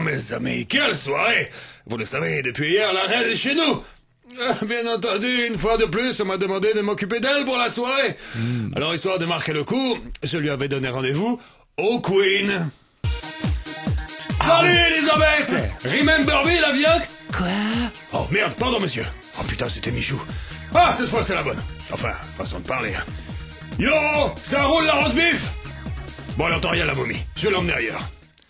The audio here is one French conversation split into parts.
mes amis, quelle soirée! Vous le savez, depuis hier, la reine est chez nous. Bien entendu, une fois de plus, on m'a demandé de m'occuper d'elle pour la soirée. Alors, histoire de marquer le coup, je lui avais donné rendez-vous au Queen. Salut, Elisabeth! Remember me, la vieille? Quoi? Oh, merde, pardon, monsieur. Oh, putain, c'était Michou. Ah, cette fois, c'est la bonne. Enfin, façon de parler. Yo, ça roule la roast beef? Bon, elle entend rien, la momie. Je vais l'emmener ailleurs.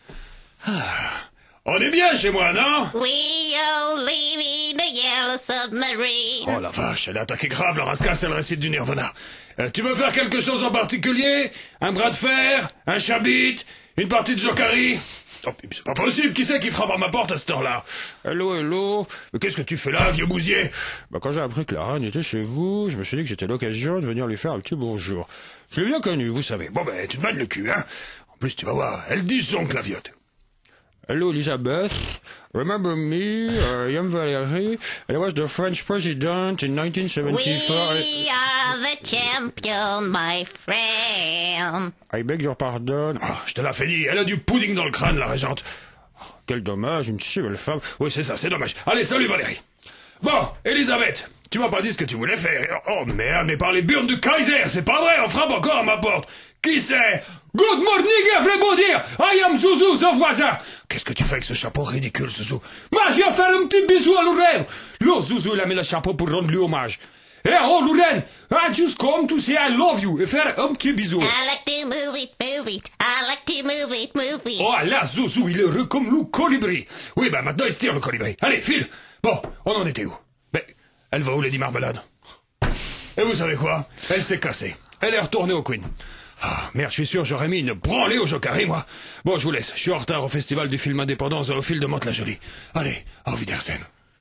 On est bien chez moi, non? We all live in a yellow submarine. Oh la vache, elle a attaqué grave, la rascasse, elle récite du Nirvana. Tu veux faire quelque chose en particulier? Un bras de fer? Un chabit? Une partie de jokari? Oh, c'est pas possible, qui c'est qui frappe à ma porte à cette heure-là? Hello, hello. Mais qu'est-ce que tu fais là, vieux bousier? Bah, quand j'ai appris que la reine était chez vous, je me suis dit que c'était l'occasion de venir lui faire un petit bonjour. Je l'ai bien connu, vous savez. Bon, ben, tu te mannes le cul, hein? En plus, tu vas voir, elle disjoncle la viotte. Hello, Elizabeth. Remember me? I am Valérie. I was the French president in 1974. We are the champion, my friend. I beg your pardon. Ah, je te l'ai fait dire, elle a du pudding dans le crâne, la régente. Oh, quel dommage, une si belle femme. Oui, c'est ça, c'est dommage. Allez, salut Valérie. Bon, Elisabeth, tu m'as pas dit ce que tu voulais faire. Oh merde, mais par les burnes du Kaiser, c'est pas vrai, on frappe encore à ma porte. Qui c'est? Good morning, everybody! I am Zouzou, the voisin! Qu'est-ce que tu fais avec ce chapeau ridicule, Zouzou? Moi, je viens faire un petit bisou à Lorraine! Le Zouzou, il a mis le chapeau pour rendre lui hommage. Eh oh, Lorraine! I just come to say I love you et faire un petit bisou. I like to move it, move it. I like to move it, move it. Oh là, Zouzou, il est heureux comme le colibri. Oui, ben maintenant il se tire le colibri. Allez, file! Bon, on en était où? Ben, elle va où, Lady Marmelade? Et vous savez quoi? Elle s'est cassée. Elle est retournée au Queen. Ah, merde, je suis sûr, j'aurais mis une branlée au jokari, moi. Bon, je vous laisse. Je suis en retard au festival du film indépendant Zoophile de Mantes-la-Jolie. Allez, auf Wiedersehen.